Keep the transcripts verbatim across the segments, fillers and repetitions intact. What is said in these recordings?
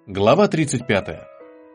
Глава тридцать пятая.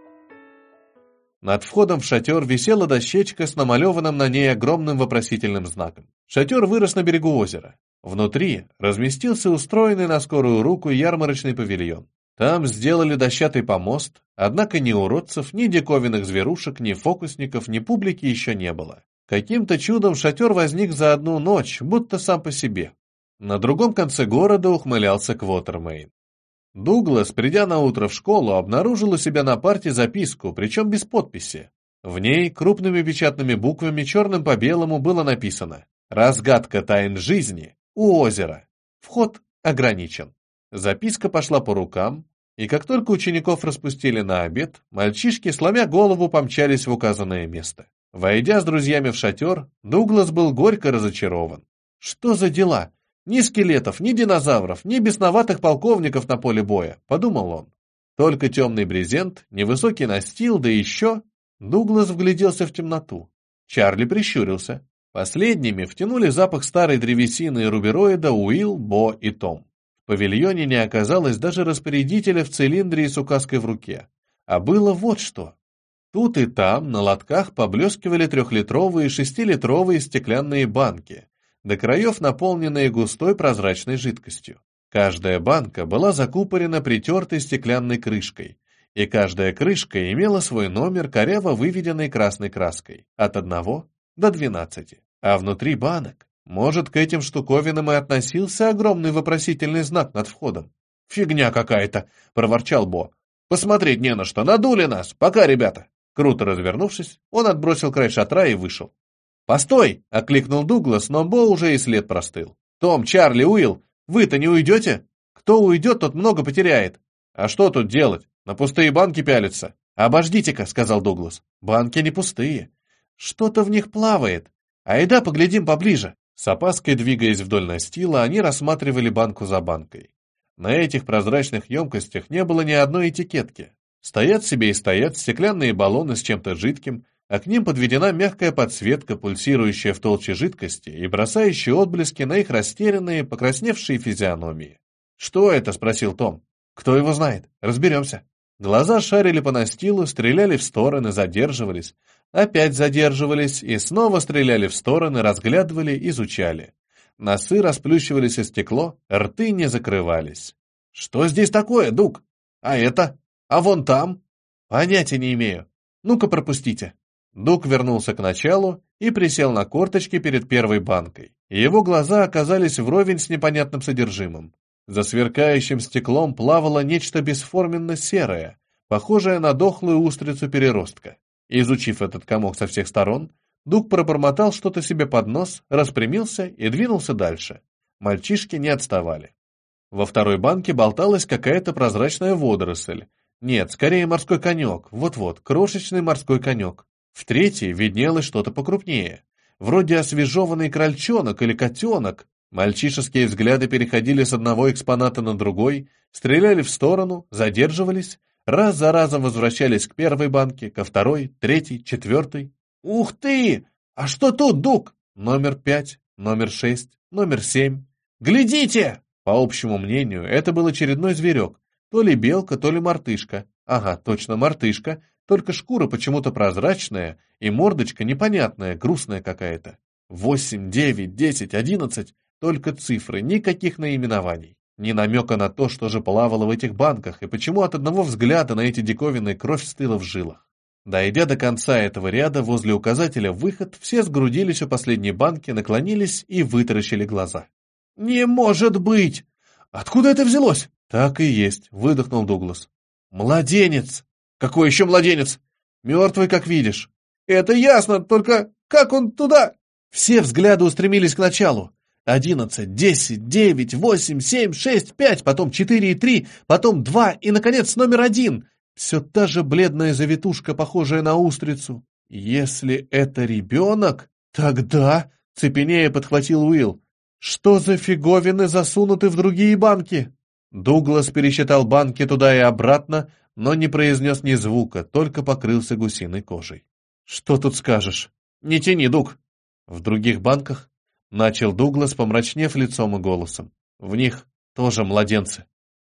Над входом в шатер висела дощечка с намалеванным на ней огромным вопросительным знаком. Шатер вырос на берегу озера. Внутри разместился устроенный на скорую руку ярмарочный павильон. Там сделали дощатый помост, однако ни уродцев, ни диковинных зверушек, ни фокусников, ни публики еще не было. Каким-то чудом шатер возник за одну ночь, будто сам по себе. На другом конце города ухмылялся Квотермейн. Дуглас, придя на утро в школу, обнаружил у себя на парте записку, причем без подписи. В ней крупными печатными буквами черным по белому было написано «Разгадка тайн жизни у озера. Вход ограничен». Записка пошла по рукам, и как только учеников распустили на обед, мальчишки, сломя голову, помчались в указанное место. Войдя с друзьями в шатер, Дуглас был горько разочарован. Что за дела? Ни скелетов, ни динозавров, ни бесноватых полковников на поле боя, подумал он. Только темный брезент, невысокий настил, да еще... Дуглас вгляделся в темноту. Чарли прищурился. Последними втянули запах старой древесины и рубероида Уилл, Бо и Том. В павильоне не оказалось даже распорядителя в цилиндре и с указкой в руке. А было вот что. Тут и там на лотках поблескивали трехлитровые и шестилитровые стеклянные банки, до краев наполненные густой прозрачной жидкостью. Каждая банка была закупорена притертой стеклянной крышкой, и каждая крышка имела свой номер, коряво выведенной красной краской, от одного до двенадцати. А внутри банок, может, к этим штуковинам и относился огромный вопросительный знак над входом. «Фигня какая-то!» — проворчал Бо. «Посмотреть не на что, надули нас! Пока, ребята!» Круто развернувшись, он отбросил край шатра и вышел. «Постой!» — окликнул Дуглас, но Бо уже и след простыл. «Том, Чарли, Уилл, вы-то не уйдете? Кто уйдет, тот много потеряет. А что тут делать? На пустые банки пялиться?» «Обождите-ка», — сказал Дуглас. «Банки не пустые. Что-то в них плавает. Айда поглядим поближе». С опаской двигаясь вдоль настила, они рассматривали банку за банкой. На этих прозрачных емкостях не было ни одной этикетки. Стоят себе и стоят стеклянные баллоны с чем-то жидким, а к ним подведена мягкая подсветка, пульсирующая в толще жидкости и бросающая отблески на их растерянные, покрасневшие физиономии. «Что это?» — спросил Том. «Кто его знает? Разберемся». Глаза шарили по настилу, стреляли в стороны, задерживались, опять задерживались и снова стреляли в стороны, разглядывали, изучали. Носы расплющивались о стекло, рты не закрывались. «Что здесь такое, Дуг? А это? А вон там?» «Понятия не имею. Ну-ка пропустите». Дуг вернулся к началу и присел на корточки перед первой банкой. Его глаза оказались вровень с непонятным содержимым. За сверкающим стеклом плавало нечто бесформенно серое, похожее на дохлую устрицу переростка. Изучив этот комок со всех сторон, Дуг пробормотал что-то себе под нос, распрямился и двинулся дальше. Мальчишки не отставали. Во второй банке болталась какая-то прозрачная водоросль. Нет, скорее морской конек, вот-вот, крошечный морской конек. В третьей виднелось что-то покрупнее, вроде освежеванный крольчонок или котенок. Мальчишеские взгляды переходили с одного экспоната на другой, стреляли в сторону, задерживались, раз за разом возвращались к первой банке, ко второй, третьей, четвертой. «Ух ты! А что тут, Дуг?» Номер пять, номер шесть, номер семь. «Глядите!» По общему мнению, это был очередной зверек, то ли белка, то ли мартышка. Ага, точно мартышка, только шкура почему-то прозрачная и мордочка непонятная, грустная какая-то. Восемь, девять, десять, одиннадцать, только цифры, никаких наименований. Ни намека на то, что же плавало в этих банках, и почему от одного взгляда на эти диковинные кровь стыла в жилах. Дойдя до конца этого ряда, возле указателя «Выход», все сгрудились у последней банки, наклонились и вытаращили глаза. «Не может быть! Откуда это взялось?» «Так и есть», — выдохнул Дуглас. «Младенец!» «Какой еще младенец?» «Мертвый, как видишь». «Это ясно, только как он туда?» Все взгляды устремились к началу. Одиннадцать, десять, девять, восемь, семь, шесть, пять, потом четыре и три, потом два и, наконец, номер один. Все та же бледная завитушка, похожая на устрицу. «Если это ребенок, тогда...» — цепенея подхватил Уилл. «Что за фиговины засунуты в другие банки?» Дуглас пересчитал банки туда и обратно, но не произнес ни звука, только покрылся гусиной кожей. «Что тут скажешь?» «Не тяни, Дуг!» «В других банках?» — начал Дуглас, помрачнев лицом и голосом. «В них тоже младенцы».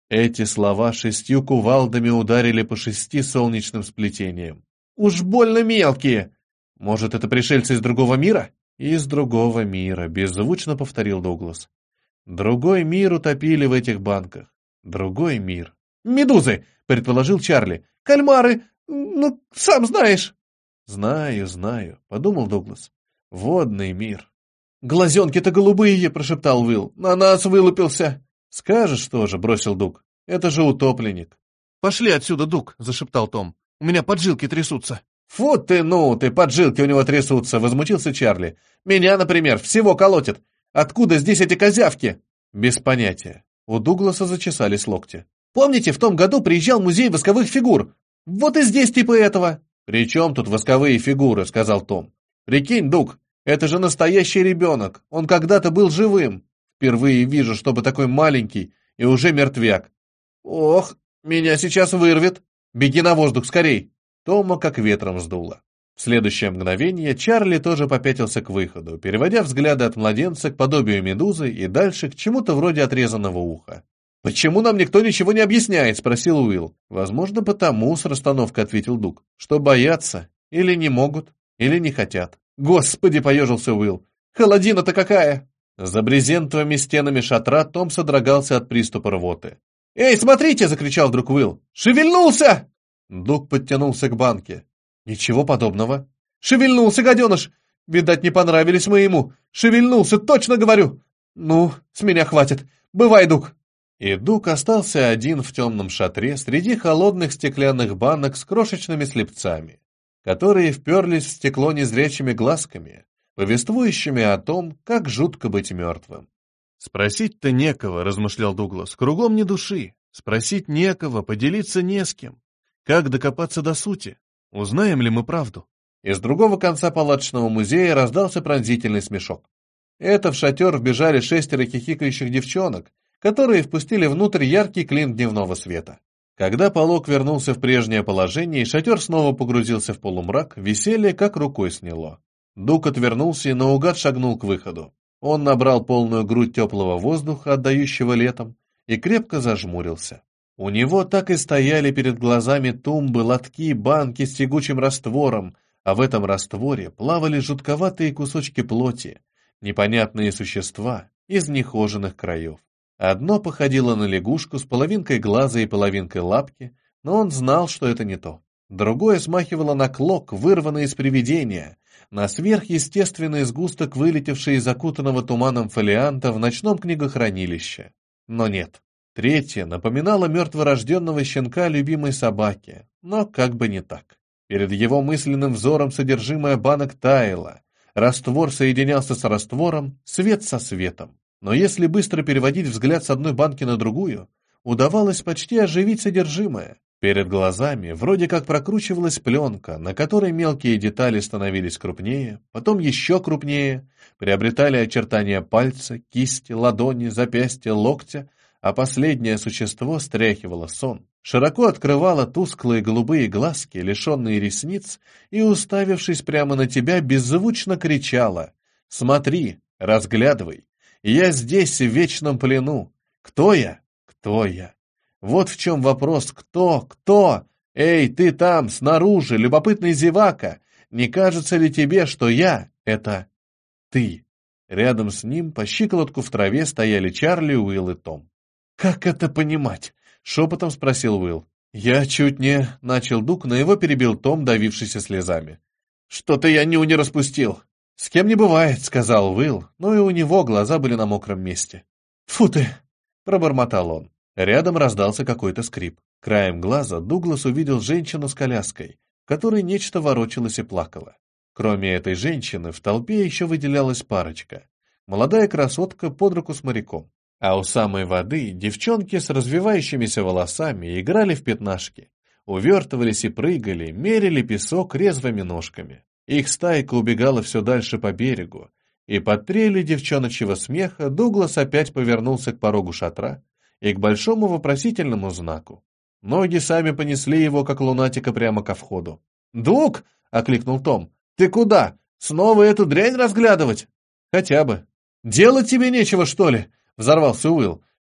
Эти слова шестью кувалдами ударили по шести солнечным сплетениям. «Уж больно мелкие! Может, это пришельцы из другого мира?» «Из другого мира», — беззвучно повторил Дуглас. «Другой мир утопили в этих банках. Другой мир». «Медузы!» — предположил Чарли. «Кальмары! Ну, сам знаешь!» «Знаю, знаю», — подумал Дуглас. «Водный мир». «Глазенки-то голубые!» — прошептал Уилл. «На нас вылупился!» «Скажешь тоже», — бросил Дуг. «Это же утопленник». «Пошли отсюда, Дуг», — зашептал Том. «У меня поджилки трясутся». «Фу ты, ну, ты, поджилки у него трясутся», — возмутился Чарли. «Меня, например, всего колотит. Откуда здесь эти козявки?» «Без понятия». У Дугласа зачесались локти. «Помните, в том году приезжал музей восковых фигур? Вот и здесь типа этого». «При чем тут восковые фигуры?» — сказал Том. «Прикинь, Дуг, это же настоящий ребенок. Он когда-то был живым. Впервые вижу, чтобы такой маленький и уже мертвяк. Ох, меня сейчас вырвет. Беги на воздух скорей». Тома как ветром сдуло. В следующее мгновение Чарли тоже попятился к выходу, переводя взгляды от младенца к подобию медузы и дальше к чему-то вроде отрезанного уха. «Почему нам никто ничего не объясняет?» — спросил Уилл. «Возможно, потому», — с расстановкой ответил Дуг, «что боятся, или не могут, или не хотят». «Господи!» — поежился Уилл. «Холодина-то какая!» За брезентовыми стенами шатра Том содрогался от приступа рвоты. «Эй, смотрите!» — закричал вдруг Уилл. «Шевельнулся!» Дуг подтянулся к банке. «Ничего подобного». «Шевельнулся, гаденыш! Видать, не понравились мы ему. Шевельнулся, точно говорю! Ну, с меня хватит. Бывай, Дуг!» И Дуг остался один в темном шатре среди холодных стеклянных банок с крошечными слепцами, которые вперлись в стекло незрячими глазками, повествующими о том, как жутко быть мертвым. «Спросить-то некого», — размышлял Дуглас, — «кругом ни души. Спросить некого, поделиться не с кем. Как докопаться до сути? Узнаем ли мы правду?» Из другого конца палаточного музея раздался пронзительный смешок. Это в шатер вбежали шестеро хихикающих девчонок, которые впустили внутрь яркий клин дневного света. Когда полог вернулся в прежнее положение и шатер снова погрузился в полумрак, веселье как рукой сняло. Дуг отвернулся и наугад шагнул к выходу. Он набрал полную грудь теплого воздуха, отдающего летом, и крепко зажмурился. У него так и стояли перед глазами тумбы, лотки, банки с тягучим раствором, а в этом растворе плавали жутковатые кусочки плоти, непонятные существа из нехоженных краев. Одно походило на лягушку с половинкой глаза и половинкой лапки, но он знал, что это не то. Другое смахивало на клок, вырванный из привидения, на сверхъестественный сгусток, вылетевший из окутанного туманом фолианта в ночном книгохранилище. Но нет. Третье напоминало мертворожденного щенка любимой собаки, но как бы не так. Перед его мысленным взором содержимое банок таяло, раствор соединялся с раствором, свет со светом. Но если быстро переводить взгляд с одной банки на другую, удавалось почти оживить содержимое. Перед глазами вроде как прокручивалась пленка, на которой мелкие детали становились крупнее, потом еще крупнее, приобретали очертания пальца, кисти, ладони, запястья, локтя, а последнее существо стряхивало сон, широко открывало тусклые голубые глазки, лишенные ресниц, и, уставившись прямо на тебя, беззвучно кричала: «Смотри, разглядывай, я здесь в вечном плену. Кто я? Кто я? Вот в чем вопрос. Кто? Кто? Эй, ты там, снаружи, любопытный зевака, не кажется ли тебе, что я — это ты?» Рядом с ним по щиколотку в траве стояли Чарли, Уилл и Том. «Как это понимать?» — шепотом спросил Уилл. «Я чуть не...» — начал Дуг, но его перебил Том, давившийся слезами. «Что-то я ню не распустил». «С кем не бывает», — сказал Уилл, но и у него глаза были на мокром месте. «Фу ты!» — пробормотал он. Рядом раздался какой-то скрип. Краем глаза Дуглас увидел женщину с коляской, в которой нечто ворочалось и плакало. Кроме этой женщины, в толпе еще выделялась парочка. Молодая красотка под руку с моряком. А у самой воды девчонки с развивающимися волосами играли в пятнашки, увертывались и прыгали, мерили песок резвыми ножками. Их стайка убегала все дальше по берегу, и под трели девчоночьего смеха Дуглас опять повернулся к порогу шатра и к большому вопросительному знаку. Ноги сами понесли его, как лунатика, прямо ко входу. «Дуг!» — окликнул Том. «Ты куда? Снова эту дрянь разглядывать?» «Хотя бы». «Делать тебе нечего, что ли?» — взорвался Уилл.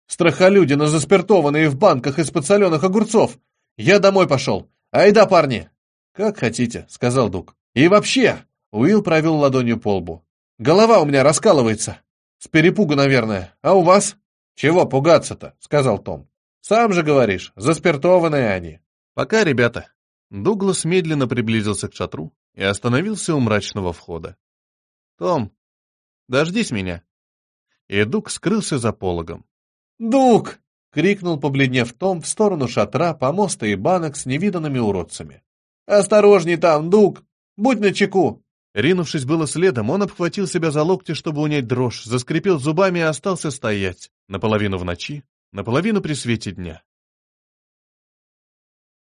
Страхолюдина, заспиртованные в банках из-под соленых огурцов. Я домой пошел. Айда, парни!» «Как хотите», — сказал Дуг. «И вообще!» — Уилл провел ладонью по лбу. «Голова у меня раскалывается. С перепугу, наверное. А у вас?» «Чего пугаться-то?» — сказал Том. «Сам же говоришь, заспиртованные они». «Пока, ребята». Дуглас медленно приблизился к шатру и остановился у мрачного входа. «Том, дождись меня». И Дуг скрылся за пологом. «Дуг!» — крикнул, побледнев Том, в сторону шатра, помоста и банок с невиданными уродцами. «Осторожней там, Дуг! Будь начеку!» Ринувшись было следом, он обхватил себя за локти, чтобы унять дрожь, заскрипел зубами и остался стоять, наполовину в ночи, наполовину при свете дня.